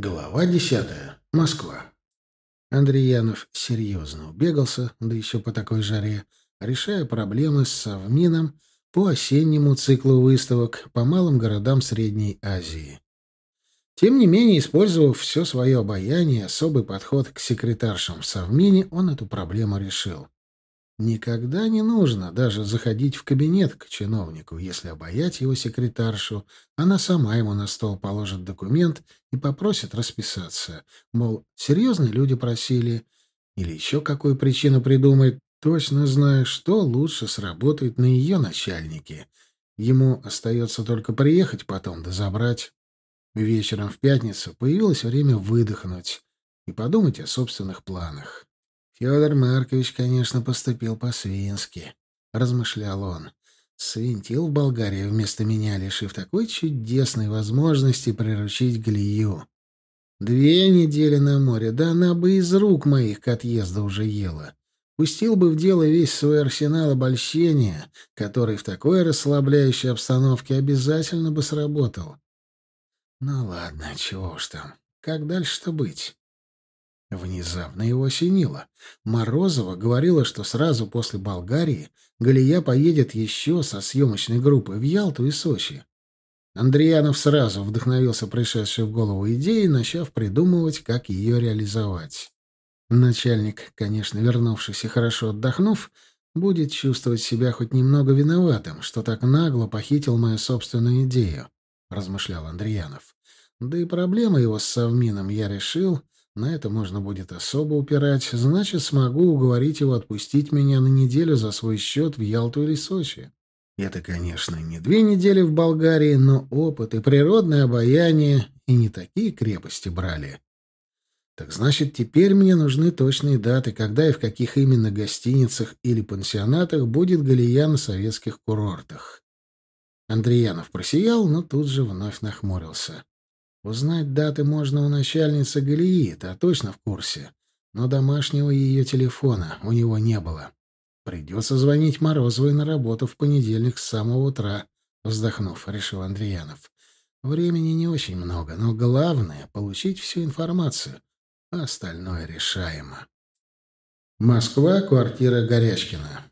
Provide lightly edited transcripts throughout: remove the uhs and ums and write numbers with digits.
Глава 10. Москва. Андреянов серьезно убегался, да еще по такой жаре, решая проблемы с Совмином по осеннему циклу выставок по малым городам Средней Азии. Тем не менее, использовав все свое обаяние и особый подход к секретаршам в Совмине, он эту проблему решил. Никогда не нужно даже заходить в кабинет к чиновнику, если обаять его секретаршу, она сама ему на стол положит документ и попросит расписаться. Мол, серьезные люди просили, или еще какую причину придумает, точно зная, что лучше сработает на ее начальнике. Ему остается только приехать потом да забрать. Вечером в пятницу появилось время выдохнуть и подумать о собственных планах. Федор Маркович, конечно, поступил по-свински, — размышлял он. Свинтил в Болгарию вместо меня, лишив такой чудесной возможности приручить Галию. 2 недели на море, да она бы из рук моих к отъезду уже ела. Пустил бы в дело весь свой арсенал обольщения, который в такой расслабляющей обстановке обязательно бы сработал. Ну ладно, чего уж там. Как дальше-то быть? Внезапно его осенило. Морозова говорила, что сразу после Болгарии Галия поедет еще со съемочной группой в Ялту и Сочи. Андреянов сразу вдохновился пришедшей в голову идеей, начав придумывать, как ее реализовать. Начальник, конечно, вернувшись и хорошо отдохнув, будет чувствовать себя хоть немного виноватым, что так нагло похитил мою собственную идею, — размышлял Андреянов. Да и проблема его с Совмином я решил. На это можно будет особо упирать, значит, смогу уговорить его отпустить меня на неделю за свой счет в Ялту или Сочи. Это, конечно, не 2 недели в Болгарии, но опыт и природное обаяние и не такие крепости брали. Так значит, теперь мне нужны точные даты, когда и в каких именно гостиницах или пансионатах будет Галия на советских курортах. Андреянов просиял, но тут же вновь нахмурился. Узнать даты можно у начальницы Галии, та точно в курсе. Но домашнего ее телефона у него не было. Придется звонить Морозовой на работу в понедельник с самого утра, вздохнув, решил Андреянов. Времени не очень много, но главное — получить всю информацию, а остальное решаемо. Москва, квартира Горячкина.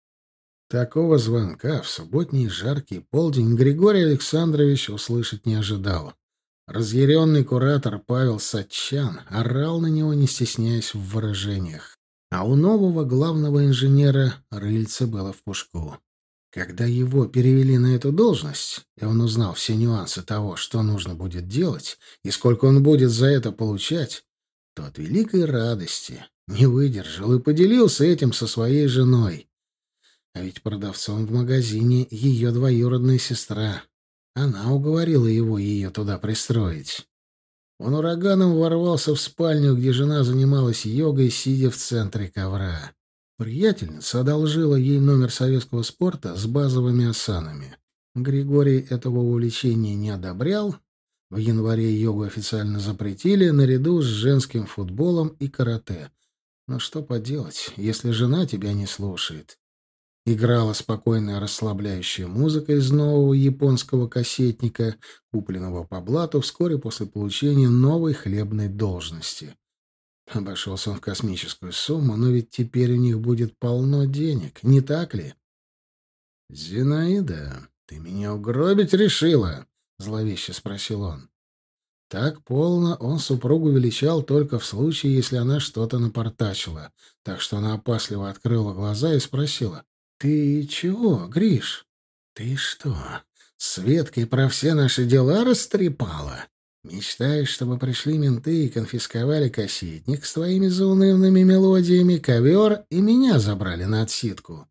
Такого звонка в субботний жаркий полдень Григорий Александрович услышать не ожидал. Разъяренный куратор Павел Сатчан орал на него, не стесняясь в выражениях. А у нового главного инженера рыльце было в пушку. Когда его перевели на эту должность, и он узнал все нюансы того, что нужно будет делать, и сколько он будет за это получать, то от великой радости не выдержал и поделился этим со своей женой. А ведь продавцом в магазине ее двоюродная сестра. Она уговорила его ее туда пристроить. Он ураганом ворвался в спальню, где жена занималась йогой, сидя в центре ковра. Приятельница одолжила ей номер советского спорта с базовыми асанами. Григорий этого увлечения не одобрял. В январе йогу официально запретили наряду с женским футболом и карате. Но что поделать, если жена тебя не слушает? Играла спокойная расслабляющая музыка из нового японского кассетника, купленного по блату вскоре после получения новой хлебной должности. Обошелся он в космическую сумму, но ведь теперь у них будет полно денег, не так ли? — Зинаида, ты меня угробить решила? — зловеще спросил он. Так полно он супругу величал только в случае, если она что-то напортачила, так что она опасливо открыла глаза и спросила: «Ты чего, Гриш? Ты что, с Светкой про все наши дела растрепала? Мечтаешь, чтобы пришли менты и конфисковали кассетник с твоими заунывными мелодиями, ковер и меня забрали на отсидку?»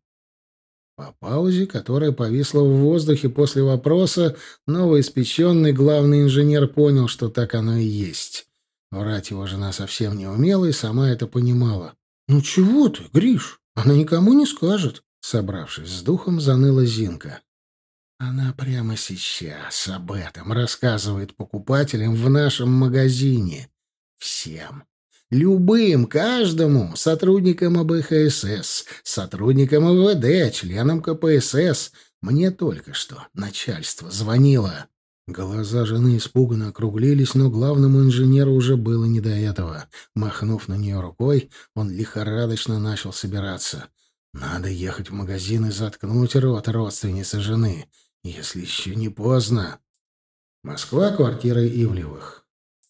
По паузе, которая повисла в воздухе после вопроса, новоиспеченный главный инженер понял, что так оно и есть. Врать его жена совсем не умела и сама это понимала. «Ну чего ты, Гриш? Она никому не скажет». Собравшись с духом, заныла Зинка. Она прямо сейчас об этом рассказывает покупателям в нашем магазине. Всем. Любым, каждому. Сотрудникам АБХСС, сотрудникам МВД, членам КПСС. Мне только что начальство звонило. Глаза жены испуганно округлились, но главному инженеру уже было не до этого. Махнув на нее рукой, он лихорадочно начал собираться. Надо ехать в магазин и заткнуть рот родственницы жены, если еще не поздно. Москва, квартира Ивлевых.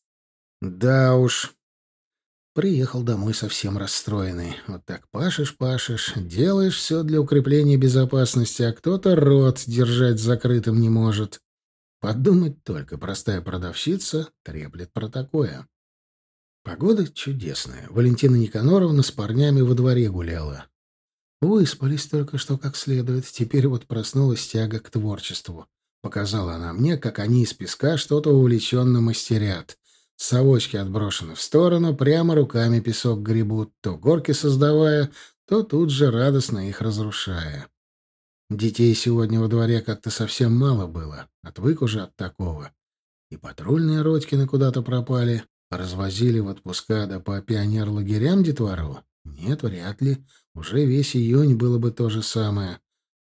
Да уж. Приехал домой совсем расстроенный. Вот так пашешь, делаешь все для укрепления безопасности, а кто-то рот держать закрытым не может. Подумать только, простая продавщица треплет про такое. Погода чудесная. Валентина Никаноровна с парнями во дворе гуляла. Выспались только что как следует. Теперь вот проснулась тяга к творчеству. Показала она мне, как они из песка что-то увлеченно мастерят. Совочки отброшены в сторону, прямо руками песок гребут, то горки создавая, то тут же радостно их разрушая. Детей сегодня во дворе как-то совсем мало было. Отвык уже от такого. И патрульные Родькины куда-то пропали. Развозили в отпуска да по пионер-лагерям детвору? Нет, вряд ли. Уже весь июнь было бы то же самое.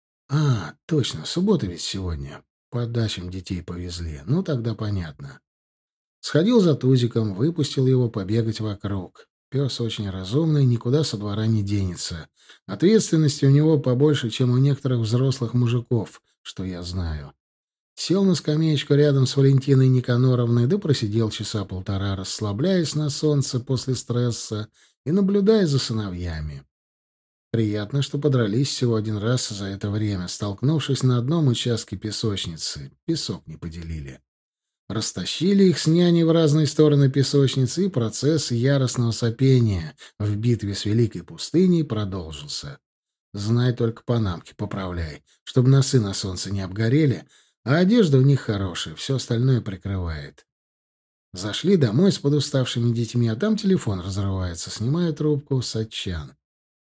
А, точно, суббота ведь сегодня. По дачам детей повезли. Ну, тогда понятно. Сходил за Тузиком, выпустил его побегать вокруг. Пес очень разумный, никуда со двора не денется. Ответственности у него побольше, чем у некоторых взрослых мужиков, что я знаю. Сел на скамеечку рядом с Валентиной Никаноровной, да просидел часа полтора, расслабляясь на солнце после стресса и наблюдая за сыновьями. Приятно, что подрались всего один раз за это время, столкнувшись на одном участке песочницы. Песок не поделили. Растащили их с няней в разные стороны песочницы, и процесс яростного сопения в битве с Великой пустыней продолжился. Знай только панамки поправляй, чтобы носы на солнце не обгорели, а одежда у них хорошая, все остальное прикрывает. Зашли домой с подуставшими детьми, а там телефон разрывается. Снимаю трубку, Сатчан.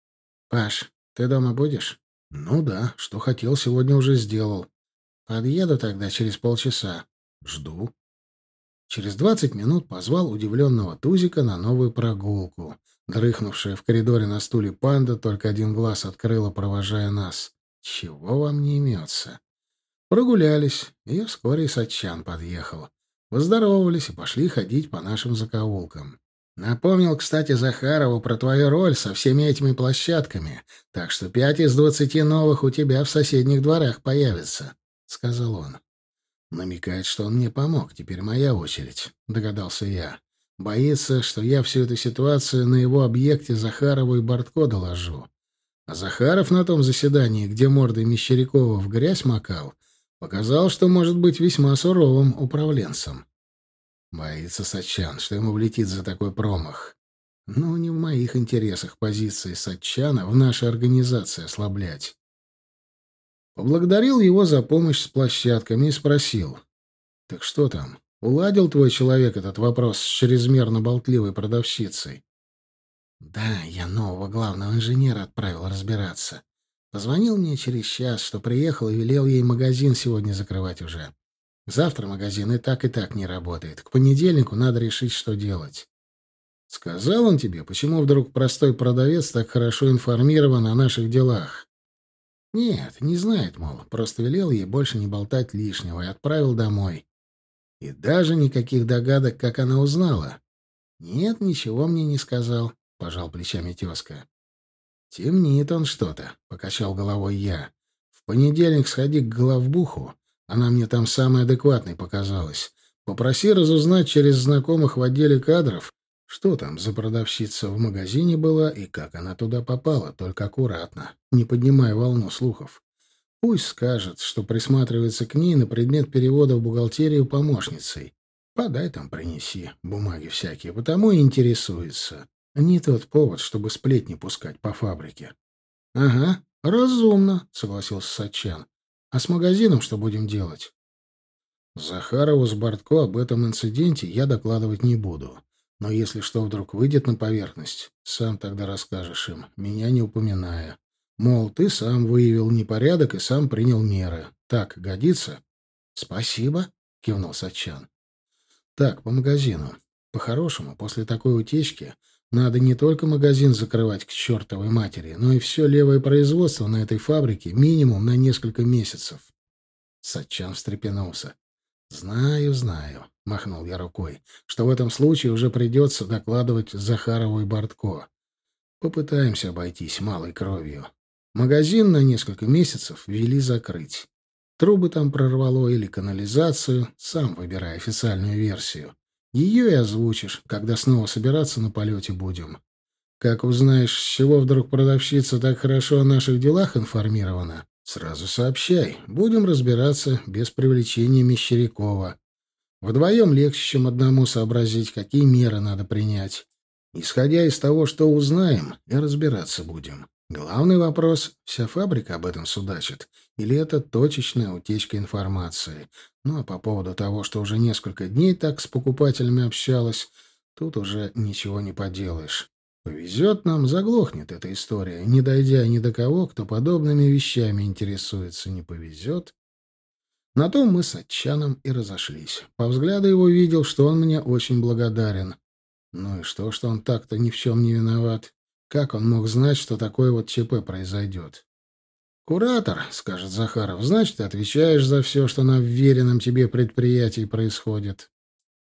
«Паш, ты дома будешь?» «Ну да, что хотел, сегодня уже сделал. Подъеду тогда через полчаса. Жду». Через 20 минут позвал удивленного Тузика на новую прогулку. Дрыхнувшая в коридоре на стуле панда только один глаз открыла, провожая нас. «Чего вам не имется?» Прогулялись, и вскоре и Сатчан подъехал. Поздоровались и пошли ходить по нашим закоулкам. Напомнил, кстати, Захарову про твою роль со всеми этими площадками, так что 5 из 20 новых у тебя в соседних дворах появится, — сказал он. Намекает, что он мне помог, теперь моя очередь, — догадался я. Боится, что я всю эту ситуацию на его объекте Захарову и Бортко доложу. А Захаров на том заседании, где мордой Мещерякова в грязь макал, показал, что может быть весьма суровым управленцем. Боится Сатчан, что ему влетит за такой промах. Но не в моих интересах позиции Сатчана в нашей организации ослаблять. Поблагодарил его за помощь с площадками и спросил. «Так что там? Уладил твой человек этот вопрос с чрезмерно болтливой продавщицей?» «Да, я нового главного инженера отправил разбираться. Позвонил мне через час, что приехал и велел ей магазин сегодня закрывать уже. Завтра магазин и так не работает. К понедельнику надо решить, что делать». «Сказал он тебе, почему вдруг простой продавец так хорошо информирован о наших делах?» «Нет, не знает, мол, просто велел ей больше не болтать лишнего и отправил домой. И даже никаких догадок, как она узнала». «Нет, ничего мне не сказал», — пожал плечами тезка. «Темнит он что-то», — покачал головой я. «В понедельник сходи к главбуху. Она мне там самой адекватной показалась. Попроси разузнать через знакомых в отделе кадров, что там за продавщица в магазине была и как она туда попала, только аккуратно, не поднимая волну слухов. Пусть скажет, что присматривается к ней на предмет перевода в бухгалтерию помощницей. Подай там, принеси, бумаги всякие, потому и интересуется. Не тот повод, чтобы сплетни пускать по фабрике». «Ага, разумно», — согласился Сатчан. «А с магазином что будем делать?» «Захарову с Бортко об этом инциденте я докладывать не буду. Но если что вдруг выйдет на поверхность, сам тогда расскажешь им, меня не упоминая. Мол, ты сам выявил непорядок и сам принял меры. Так годится?» «Спасибо», — кивнул Сатчан. «Так, по магазину. По-хорошему, после такой утечки надо не только магазин закрывать к чертовой матери, но и все левое производство на этой фабрике минимум на несколько месяцев». Сатчан встрепенулся. «Знаю, знаю», — махнул я рукой, «что в этом случае уже придется докладывать Захарову и Бортко. Попытаемся обойтись малой кровью. Магазин на несколько месяцев вели закрыть. Трубы там прорвало или канализацию, сам выбирай официальную версию. Ее и озвучишь, когда снова собираться на полете будем. Как узнаешь, с чего вдруг продавщица так хорошо о наших делах информирована, сразу сообщай. Будем разбираться без привлечения Мещерякова. Вдвоем легче, чем одному сообразить, какие меры надо принять. Исходя из того, что узнаем, и разбираться будем. Главный вопрос — вся фабрика об этом судачит, или это точечная утечка информации? Ну, а по поводу того, что уже несколько дней так с покупателями общалась, тут уже ничего не поделаешь. Повезет нам, заглохнет эта история, не дойдя ни до кого, кто подобными вещами интересуется, не повезет. На том мы с Отчаном и разошлись. По взгляду его видел, что он мне очень благодарен. Ну и что он так-то ни в чем не виноват? Как он мог знать, что такое вот ЧП произойдет? «Куратор», — скажет Захаров, — «значит, ты отвечаешь за все, что на вверенном тебе предприятии происходит».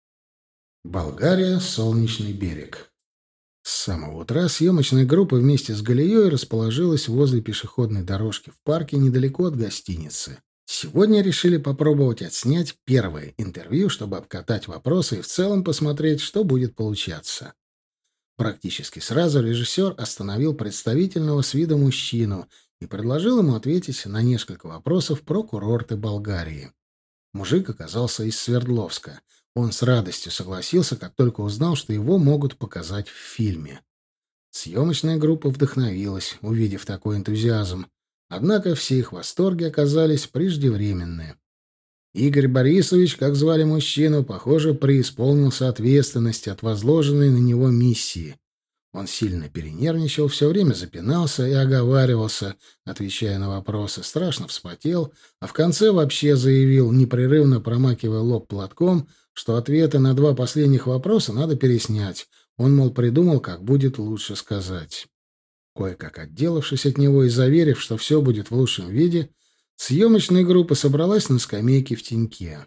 Болгария, Солнечный берег. С самого утра съемочная группа вместе с Галией расположилась возле пешеходной дорожки в парке недалеко от гостиницы. Сегодня решили попробовать отснять первое интервью, чтобы обкатать вопросы и в целом посмотреть, что будет получаться. Практически сразу режиссер остановил представительного с вида мужчину и предложил ему ответить на несколько вопросов про курорты Болгарии. Мужик оказался из Свердловска. Он с радостью согласился, как только узнал, что его могут показать в фильме. Съемочная группа вдохновилась, увидев такой энтузиазм. Однако все их восторги оказались преждевременны. Игорь Борисович, как звали мужчину, похоже, преисполнился ответственности от возложенной на него миссии. Он сильно перенервничал, все время запинался и оговаривался, отвечая на вопросы, страшно вспотел, а в конце вообще заявил, непрерывно промакивая лоб платком, что ответы на два последних вопроса надо переснять. Он, мол, придумал, как будет лучше сказать. Кое-как отделавшись от него и заверив, что все будет в лучшем виде, съемочная группа собралась на скамейке в теньке.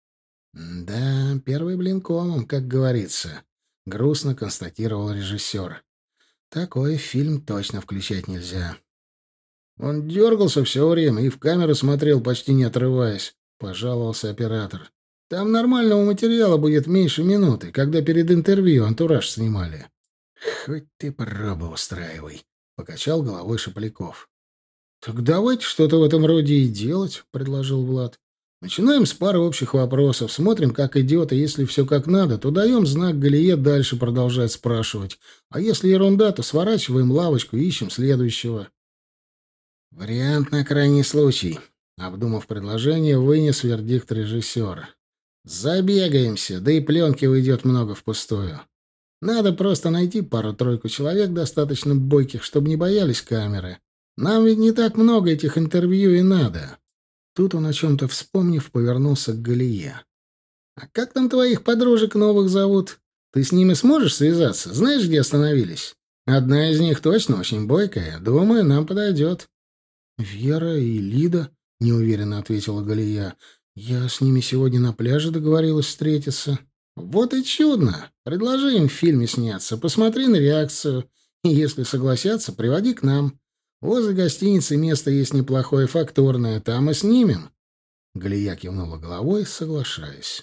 «Да, первый блин комом, как говорится», — грустно констатировал режиссер. «Такой фильм точно включать нельзя». «Он дергался все время и в камеру смотрел, почти не отрываясь», — пожаловался оператор. «Там нормального материала будет меньше минуты, когда перед интервью антураж снимали». «Хоть ты пробу устраивай», — покачал головой Шепляков. «Так давайте что-то в этом роде и делать», — предложил Влад. «Начинаем с пары общих вопросов, смотрим, как идет, и если все как надо, то даем знак Галие дальше продолжать спрашивать. А если ерунда, то сворачиваем лавочку и ищем следующего». «Вариант на крайний случай», — обдумав предложение, вынес вердикт режиссера. «Забегаемся, да и пленки уйдет много впустую. Надо просто найти пару-тройку человек, достаточно бойких, чтобы не боялись камеры. Нам ведь не так много этих интервью и надо». Тут он, о чем-то вспомнив, повернулся к Галие. «А как там твоих подружек новых зовут? Ты с ними сможешь связаться? Знаешь, где остановились? Одна из них точно очень бойкая. Думаю, нам подойдет». «Вера и Лида», — неуверенно ответила Галия. «Я с ними сегодня на пляже договорилась встретиться». «Вот и чудно. Предложи им в фильме сняться, посмотри на реакцию. И если согласятся, приводи к нам. Возле гостиницы место есть неплохое, фактурное. Там и снимем». Галия кивнула головой, соглашаясь.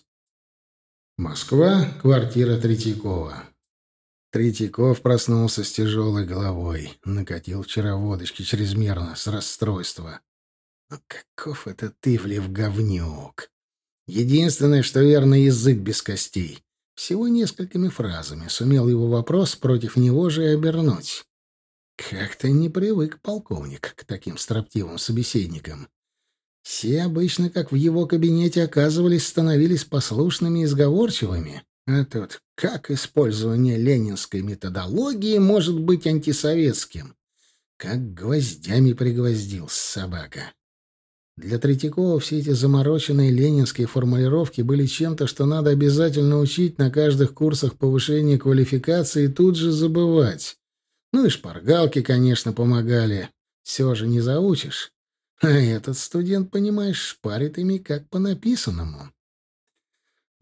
Москва, квартира Третьякова. Третьяков проснулся с тяжелой головой. Накатил вчера водочки чрезмерно, с расстройства. «Ну каков это ты, влив говнюк!» Единственное, что верно, язык без костей. Всего несколькими фразами сумел его вопрос против него же и обернуть. Как-то не привык полковник к таким строптивым собеседникам. Все обычно, как в его кабинете оказывались, становились послушными и сговорчивыми. А тут как использование ленинской методологии может быть антисоветским? Как гвоздями пригвоздил собака. Для Третьякова все эти замороченные ленинские формулировки были чем-то, что надо обязательно учить на каждых курсах повышения квалификации и тут же забывать. Ну и шпаргалки, конечно, помогали. Все же не заучишь. А этот студент, понимаешь, шпарит ими как по написанному.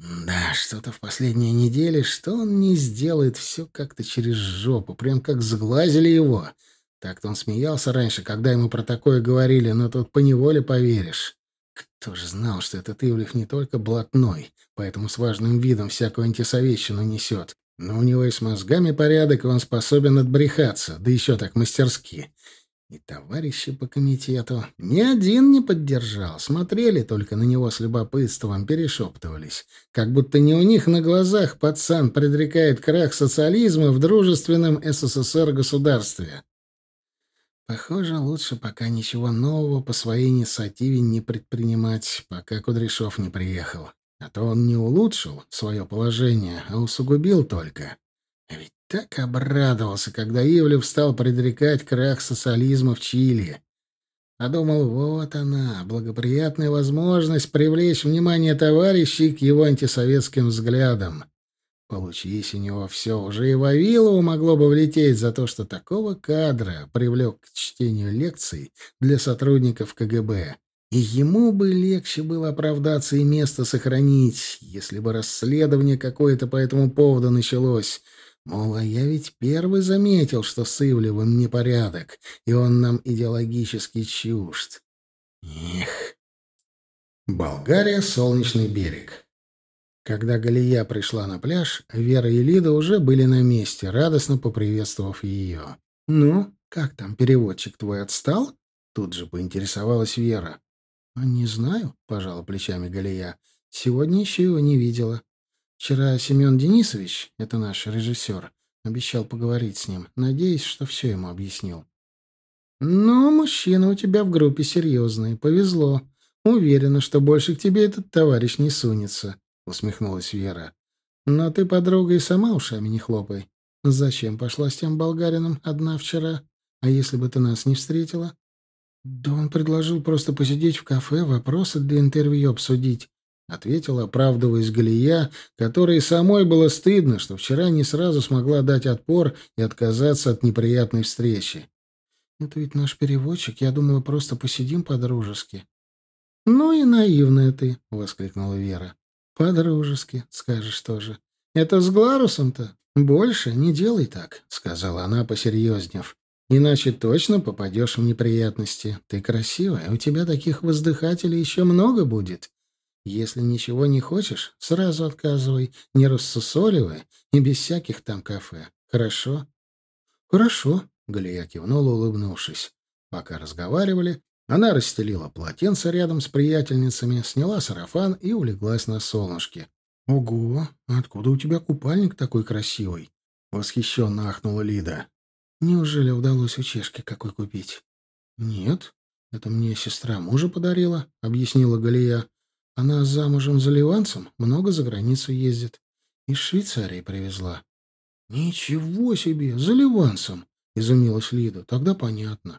Да, что-то в последние недели, что он не сделает, все как-то через жопу, прям как сглазили его. Так-то он смеялся раньше, когда ему про такое говорили, но тут поневоле поверишь. Кто же знал, что этот Ивлев не только блатной, поэтому с важным видом всякую антисоветчину несет, но у него и с мозгами порядок, и он способен отбрехаться, да еще так мастерски. И товарищи по комитету ни один не поддержал, смотрели только на него с любопытством, перешептывались, как будто не у них на глазах пацан предрекает крах социализма в дружественном СССР государстве. Похоже, лучше пока ничего нового по своей инициативе не предпринимать, пока Кудряшов не приехал. А то он не улучшил свое положение, а усугубил только. А ведь так обрадовался, когда Ивлев стал предрекать крах социализма в Чили. А думал, вот она, благоприятная возможность привлечь внимание товарищей к его антисоветским взглядам. Получись у него все, уже и Вавилову могло бы влететь за то, что такого кадра привлек к чтению лекций для сотрудников КГБ. И ему бы легче было оправдаться и место сохранить, если бы расследование какое-то по этому поводу началось. Мол, а я ведь первый заметил, что с Ивлевым непорядок, и он нам идеологически чужд. Эх. Болгария, Солнечный берег. Когда Галия пришла на пляж, Вера и Лида уже были на месте, радостно поприветствовав ее. «Ну, как там, переводчик твой отстал?» Тут же поинтересовалась Вера. «Не знаю», — пожала плечами Галия. «Сегодня еще его не видела. Вчера Семен Денисович, это наш режиссер, обещал поговорить с ним. Надеюсь, что все ему объяснил». «Ну, мужчина у тебя в группе серьезный. Повезло. Уверена, что больше к тебе этот товарищ не сунется», — усмехнулась Вера. «Но ты, подруга, и сама ушами не хлопай. Зачем пошла с тем болгарином одна вчера? А если бы ты нас не встретила?» «Да он предложил просто посидеть в кафе, вопросы для интервью обсудить», — ответила, оправдываясь Галия, которой самой было стыдно, что вчера не сразу смогла дать отпор и отказаться от неприятной встречи. «Это ведь наш переводчик. Я думала, просто посидим по-дружески». «Ну и наивная ты», — воскликнула Вера. «По-дружески, скажешь тоже. Это с Гларусом-то? Больше не делай так», — сказала она, посерьезнев. «Иначе точно попадешь в неприятности. Ты красивая, у тебя таких воздыхателей еще много будет. Если ничего не хочешь, сразу отказывай, не рассусоливай и без всяких там кафе. Хорошо?» «Хорошо», — Галия кивнула, улыбнувшись. Пока разговаривали, она расстелила полотенце рядом с приятельницами, сняла сарафан и улеглась на солнышке. «Ого! Откуда у тебя купальник такой красивый?» — восхищенно ахнула Лида. «Неужели удалось у Чешки какой купить?» «Нет, это мне сестра мужа подарила», — объяснила Галия. «Она замужем за ливанцем, много за границу ездит. Из Швейцарии привезла». «Ничего себе! За ливанцем!» — изумилась Лида. «Тогда понятно».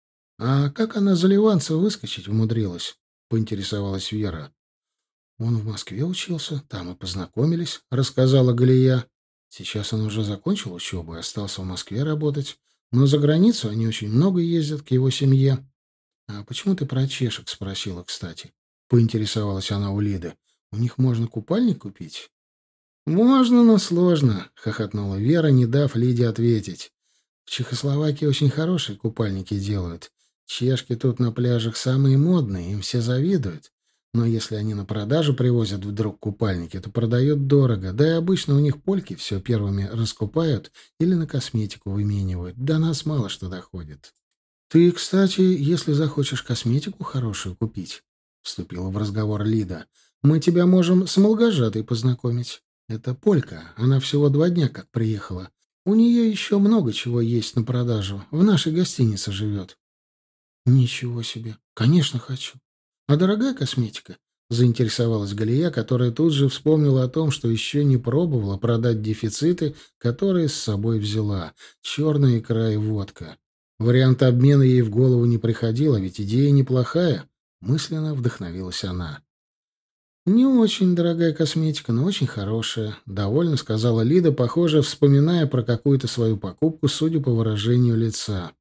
«А как она за ливанца выскочить умудрилась?» — поинтересовалась Вера. «Он в Москве учился, там и познакомились», — рассказала Галия. «Сейчас он уже закончил учебу и остался в Москве работать. Но за границу они очень много ездят к его семье». «А почему ты про чешек спросила, кстати?» — поинтересовалась она у Лиды. «У них можно купальник купить?» «Можно, но сложно», — хохотнула Вера, не дав Лиде ответить. «В Чехословакии очень хорошие купальники делают. Чешки тут на пляжах самые модные, им все завидуют. Но если они на продажу привозят вдруг купальники, то продают дорого, да и обычно у них польки все первыми раскупают или на косметику выменивают. До нас мало что доходит». «Ты, кстати, если захочешь косметику хорошую купить», — вступила в разговор Лида, — «мы тебя можем с Молгожатой познакомить. Это полька, она всего 2 дня как приехала. У нее еще много чего есть на продажу. В нашей гостинице живет». «Ничего себе! Конечно, хочу. А дорогая косметика?» — заинтересовалась Галия, которая тут же вспомнила о том, что еще не пробовала продать дефициты, которые с собой взяла — черная икра и водка. Вариант обмена ей в голову не приходил, а ведь идея неплохая. Мысленно вдохновилась она. «Не очень дорогая косметика, но очень хорошая», — довольно сказала Лида, похоже, вспоминая про какую-то свою покупку, судя по выражению лица.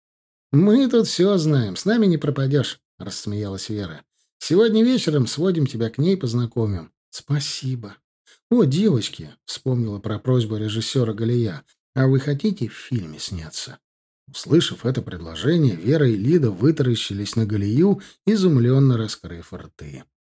«Мы тут все знаем, с нами не пропадешь», — рассмеялась Вера. «Сегодня вечером сводим тебя к ней, познакомим. «Спасибо. О, девочки!» — вспомнила про просьбу режиссера Галия. «А вы хотите в фильме сняться?» Услышав это предложение, Вера и Лида вытаращились на Галию, изумленно раскрыв рты.